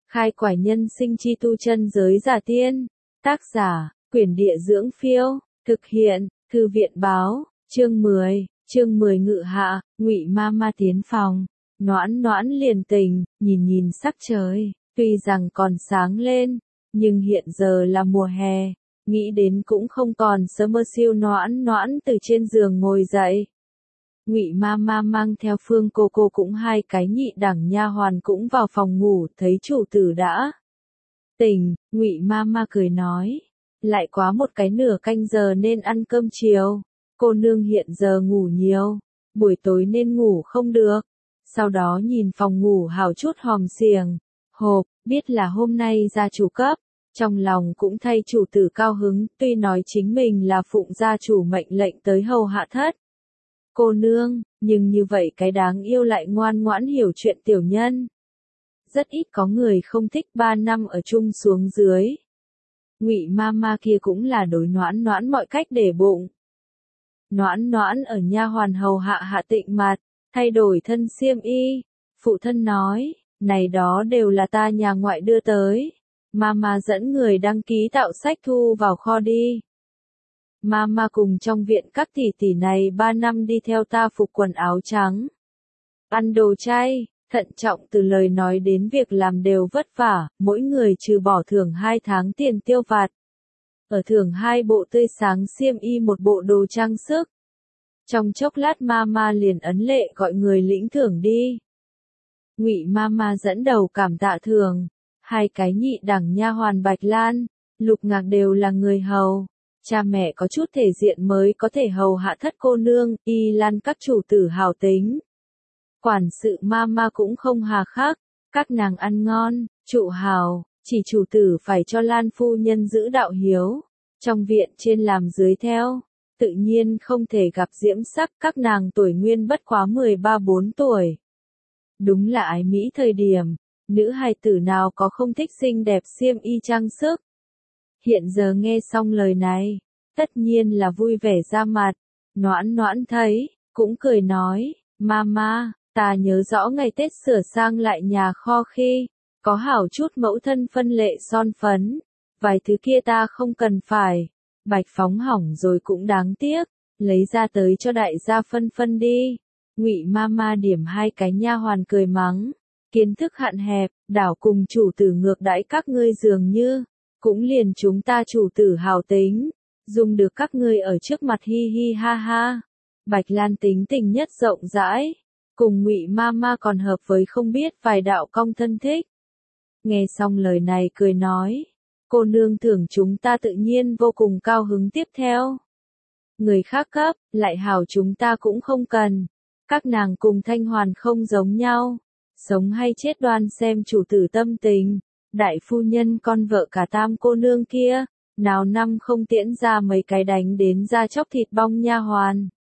Khai quải nhân sinh chi tu chân giới giả tiên. Tác giả, Quyển Địa Dưỡng Phiêu. Thực hiện, Thư viện Báo. Chương 10 ngự hạ, Ngụy ma ma tiến phòng. Noãn noãn liền tỉnh, nhìn sắc trời, tuy rằng còn sáng lên, nhưng hiện giờ là mùa hè, nghĩ đến cũng không còn sớm mơ siêu. Noãn noãn từ trên giường ngồi dậy. Ngụy ma ma mang theo Phương cô cũng hai cái nhị đẳng nha hoàn cũng vào phòng ngủ, thấy chủ tử đã tỉnh, Ngụy ma ma cười nói, lại quá một cái nửa canh giờ nên ăn cơm chiều, cô nương hiện giờ ngủ nhiều, buổi tối nên ngủ không được. Sau đó nhìn phòng ngủ hào chút hòm xiềng, hộp, biết là hôm nay gia chủ cấp, trong lòng cũng thay chủ tử cao hứng, tuy nói chính mình là phụng gia chủ mệnh lệnh tới hầu hạ thất cô nương, nhưng như vậy cái đáng yêu lại ngoan ngoãn hiểu chuyện tiểu nhân. Rất ít có người không thích 3 năm ở chung xuống dưới. Ngụy ma ma kia cũng là đối noãn noãn mọi cách để bụng. Noãn noãn ở nha hoàn hầu hạ hạ tịnh mặt, thay đổi thân xiêm y, phụ thân nói, này đó đều là ta nhà ngoại đưa tới. Mama dẫn người đăng ký tạo sách thu vào kho đi. Mama cùng trong viện các tỷ tỷ này 3 năm đi theo ta phục quần áo trắng, ăn đồ chay, thận trọng từ lời nói đến việc làm đều vất vả, mỗi người trừ bỏ thưởng 2 tháng tiền tiêu vặt. Ở thưởng 2 bộ tươi sáng xiêm y, 1 bộ đồ trang sức. Trong chốc lát Mama liền ấn lệ gọi người lĩnh thưởng đi. Ngụy Mama dẫn đầu cảm tạ thưởng, hai cái nhị đẳng nha hoàn Bạch Lan, Lục Ngạc đều là người hầu. Cha mẹ có chút thể diện mới có thể hầu hạ thất cô nương, Y Lan các chủ tử hào tính. Quản sự Mama cũng không hà khắc, các nàng ăn ngon, trụ hào, chỉ chủ tử phải cho Lan phu nhân giữ đạo hiếu. Trong viện trên làm dưới theo, tự nhiên không thể gặp diễm sắc, các nàng tuổi nguyên bất quá 13-14 tuổi. Đúng là ái mỹ thời điểm, nữ hài tử nào có không thích xinh đẹp xiêm y trang sức. Hiện giờ nghe xong lời này, tất nhiên là vui vẻ ra mặt. Noãn noãn thấy, cũng cười nói, Mama, ta nhớ rõ ngày Tết sửa sang lại nhà kho khi, có hảo chút mẫu thân phân lệ son phấn, vài thứ kia ta không cần phải, bạch phóng hỏng rồi cũng đáng tiếc, lấy ra tới cho đại gia phân đi. Ngụy Mama điểm hai cái nha hoàn cười mắng, kiến thức hạn hẹp, đảo cùng chủ tử ngược đãi các ngươi dường như, cũng liền chúng ta chủ tử hào tính, dùng được các ngươi ở trước mặt hi hi ha ha. Bạch Lan tính tình nhất rộng rãi, cùng Ngụy Mama còn hợp với không biết vài đạo cong thân thích. Nghe xong lời này cười nói, cô nương thưởng chúng ta tự nhiên vô cùng cao hứng. Tiếp theo, người khác cấp, lại hảo chúng ta cũng không cần. Các nàng cùng Thanh Hoàn không giống nhau, sống hay chết đoan xem chủ tử tâm tình. Đại phu nhân con vợ cả Tam cô nương kia, nào năm không tiễn ra mấy cái đánh đến da chóc thịt bong nha hoàn.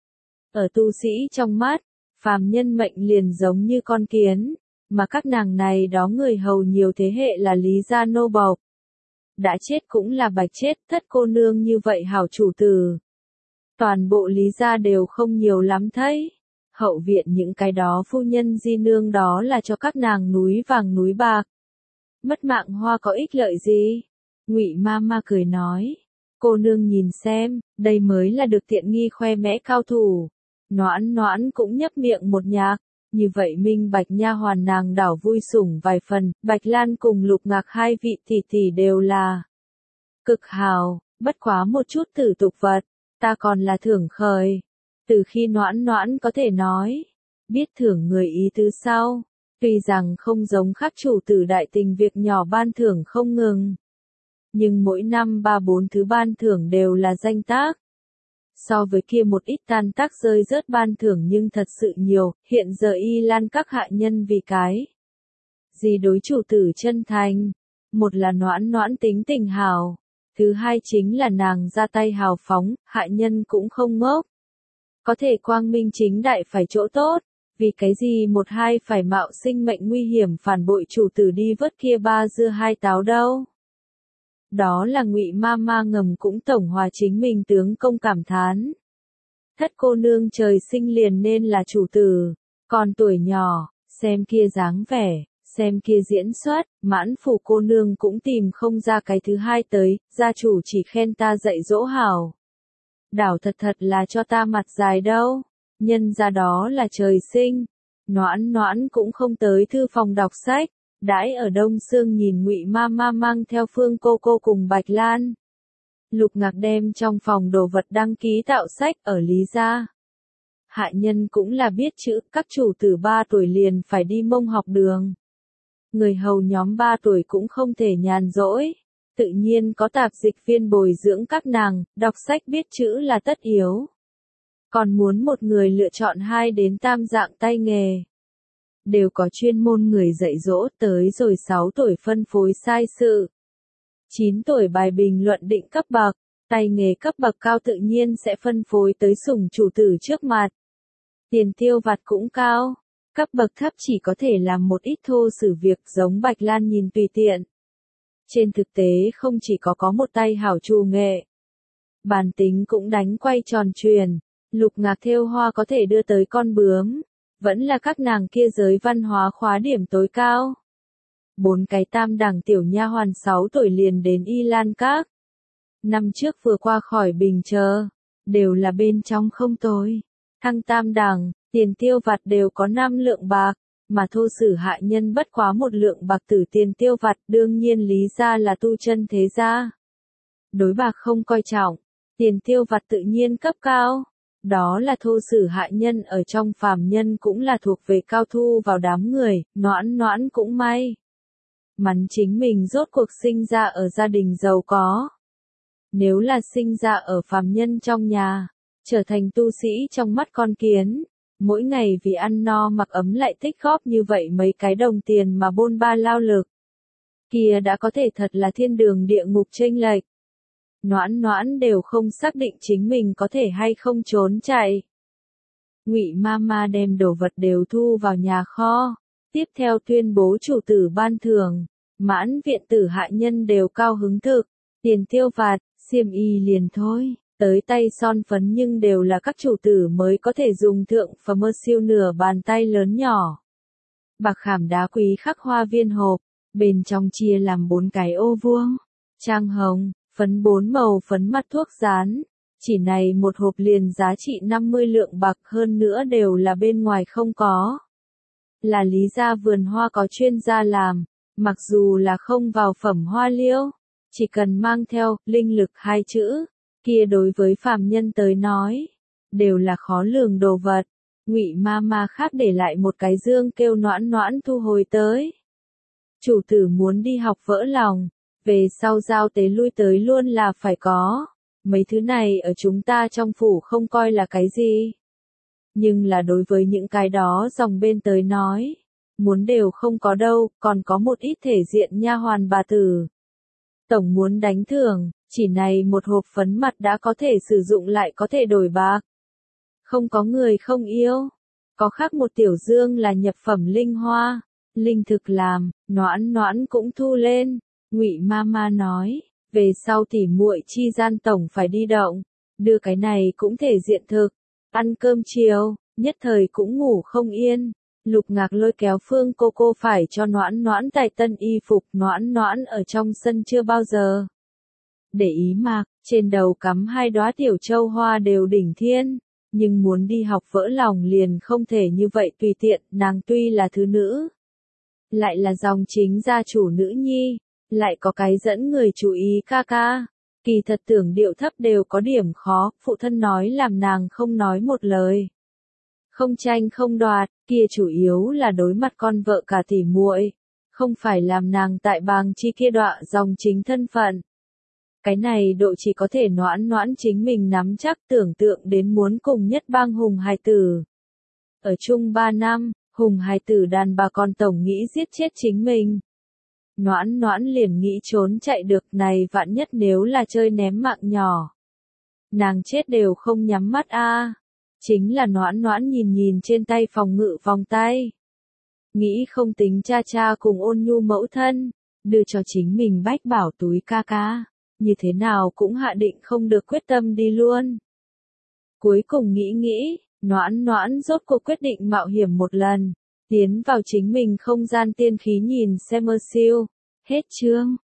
Ở tu sĩ trong mắt, phàm nhân mệnh liền giống như con kiến, mà các nàng này đó người hầu nhiều thế hệ là Lý gia nô bộc. Đã chết cũng là bạch chết, thất cô nương như vậy hảo chủ tử. Toàn bộ Lý gia đều không nhiều lắm thấy. Hậu viện những cái đó phu nhân di nương đó là cho các nàng núi vàng núi bạc. Mất mạng hoa có ích lợi gì? Ngụy Mama cười nói, cô nương nhìn xem, đây mới là được tiện nghi khoe mẽ cao thủ. Noãn noãn cũng nhấp miệng một nhạc, như vậy minh bạch nha hoàn nàng đảo vui sủng vài phần. Bạch Lan cùng Lục Ngạc hai vị tỷ tỷ đều là cực hào, bất quá một chút tử tục vật, ta còn là thưởng khởi. Từ khi noãn noãn có thể nói, biết thưởng người ý tứ sau, tuy rằng không giống khác chủ tử đại tình việc nhỏ ban thưởng không ngừng, nhưng mỗi năm 3-4 thứ ban thưởng đều là danh tác. So với kia một ít tan tác rơi rớt ban thưởng nhưng thật sự nhiều. Hiện giờ Y Lan các hạ nhân vì cái gì đối chủ tử chân thành, một là noãn noãn tính tình hào, thứ hai chính là nàng ra tay hào phóng, hạ nhân cũng không ngốc, có thể quang minh chính đại phải chỗ tốt. Vì cái gì một hai phải mạo sinh mệnh nguy hiểm phản bội chủ tử đi vớt kia 3 dưa 2 táo đâu? Đó là Ngụy Mama ngầm cũng tổng hòa chính mình tướng công cảm thán. Thất cô nương trời sinh liền nên là chủ tử, còn tuổi nhỏ, xem kia dáng vẻ, Xem kia diễn xuất, Mãn Phủ cô nương cũng tìm không ra cái thứ hai tới, gia chủ chỉ khen ta dạy dỗ hảo. Đảo thật thật là cho ta mặt dài đâu, nhân ra đó là trời sinh. Noãn Noãn cũng không tới thư phòng đọc sách, đãi ở Đông Sương nhìn Ngụy Mama mang theo Phương cô cô cùng Bạch Lan. Lục Ngạc đem trong phòng đồ vật đăng ký tạo sách ở Lý gia. Hạ nhân cũng là biết chữ, các chủ tử 3 tuổi liền phải đi Mông học đường. Người hầu nhóm 3 tuổi cũng không thể nhàn rỗi, tự nhiên có tạp dịch viên bồi dưỡng các nàng, đọc sách biết chữ là tất yếu. Còn muốn một người lựa chọn 2 đến tam dạng tay nghề. Đều có chuyên môn người dạy dỗ, tới rồi 6 tuổi phân phối sai sự. 9 tuổi bài bình luận định cấp bậc, tay nghề cấp bậc cao tự nhiên sẽ phân phối tới sủng chủ tử trước mặt. Tiền tiêu vặt cũng cao, cấp bậc thấp chỉ có thể làm một ít thô sử việc giống Bạch Lan nhìn tùy tiện. Trên thực tế không chỉ có một tay hảo trù nghệ, bản tính cũng đánh quay tròn truyền, Lục Ngạc thêu hoa có thể đưa tới con bướm, vẫn là các nàng kia giới văn hóa khóa điểm tối cao. 4 cái tam đẳng tiểu nha hoàn 6 tuổi liền đến Y Lan Các. Năm trước vừa qua khỏi bình chờ, đều là bên trong không tồi. Thăng tam đẳng, tiền tiêu vặt đều có 5 lượng bạc, mà thô sử hạ nhân bất quá 1 lượng bạc tử tiền tiêu vặt, đương nhiên Lý gia là tu chân thế gia. Đối bạc không coi trọng, tiền tiêu vặt tự nhiên cấp cao. Đó là thô sử hạ nhân ở trong phàm nhân cũng là thuộc về cao thu vào đám người, Noãn Noãn cũng may. Mắn chính mình rốt cuộc sinh ra ở gia đình giàu có. Nếu là sinh ra ở phàm nhân trong nhà, trở thành tu sĩ trong mắt con kiến, mỗi ngày vì ăn no mặc ấm lại tích góp như vậy mấy cái đồng tiền mà bôn ba lao lực. Kia đã có thể thật là thiên đường địa ngục chênh lệch. Noãn Noãn đều không xác định chính mình có thể hay không trốn chạy. Ngụy Mama đem đồ vật đều thu vào nhà kho, tiếp theo tuyên bố chủ tử ban thưởng, Mãn viện tử hạ nhân đều cao hứng thực, tiền tiêu vặt, xiêm y liền thôi, tới tay son phấn nhưng đều là các chủ tử mới có thể dùng thượng và mơ siêu nửa bàn tay lớn nhỏ. Bạc khảm đá quý khắc hoa viên hộp, bên trong chia làm 4 cái ô vuông, trang hồng, phấn 4 màu phấn mặt thuốc dán, chỉ này một hộp liền giá trị 50 lượng bạc, hơn nữa đều là bên ngoài không có. Là Lý gia vườn hoa có chuyên gia làm, mặc dù là không vào phẩm hoa liễu, chỉ cần mang theo linh lực 2 chữ, kia đối với phàm nhân tới nói, đều là khó lường đồ vật. Ngụy Mama khác để lại một cái dương kêu Noãn Noãn thu hồi tới. Chủ tử muốn đi học vỡ lòng, về sau giao tế lui tới luôn là phải có. Mấy thứ này ở chúng ta trong phủ không coi là cái gì. Nhưng là đối với những cái đó dòng bên tới nói, muốn đều không có đâu, còn có một ít thể diện nha hoàn bà tử. Tổng muốn đánh thưởng, chỉ này một hộp phấn mặt đã có thể sử dụng lại có thể đổi bạc. Không có người không yêu. Có khác một tiểu dương là nhập phẩm linh hoa, linh thực làm, Noãn Noãn cũng thu lên. Ngụy Mama nói, về sau tỉ muội chi gian tổng phải đi động, đưa cái này cũng thể diện thực. Ăn cơm chiều, nhất thời cũng ngủ không yên. Lục Ngạc lôi kéo Phương cô cô phải cho Noãn Noãn tải tân y phục, Noãn Noãn ở trong sân chưa bao giờ để ý mặc, trên đầu cắm 2 đóa tiểu châu hoa đều đỉnh thiên, nhưng muốn đi học vỡ lòng liền không thể như vậy tùy tiện, nàng tuy là thứ nữ, lại là dòng chính gia chủ nữ nhi, lại có cái dẫn người chú ý ca ca, kỳ thật tưởng điệu thấp đều có điểm khó, phụ thân nói làm nàng không nói một lời. Không tranh không đoạt, kia chủ yếu là đối mặt con vợ cả tỉ muội, không phải làm nàng tại bàng chi kia đọa dòng chính thân phận. Cái này độ chỉ có thể Noãn Noãn chính mình nắm chắc, tưởng tượng đến muốn cùng nhất bang Hùng hài tử. Ở chung 3 năm, Hùng hài tử đàn bà con tổng nghĩ giết chết chính mình. Noãn Noãn liền nghĩ trốn chạy được, này vạn nhất nếu là chơi ném mạng nhỏ. Nàng chết đều không nhắm mắt a. Chính là Noãn Noãn nhìn nhìn trên tay phòng ngự vòng tay. Nghĩ không tính cha cha cùng Ôn Nhu mẫu thân, đưa cho chính mình bách bảo túi ca ca, như thế nào cũng hạ định không được quyết tâm đi luôn. Cuối cùng nghĩ, Noãn Noãn rốt cuộc quyết định mạo hiểm một lần, tiến vào chính mình không gian tiên khí nhìn xem siêu. Hết chương.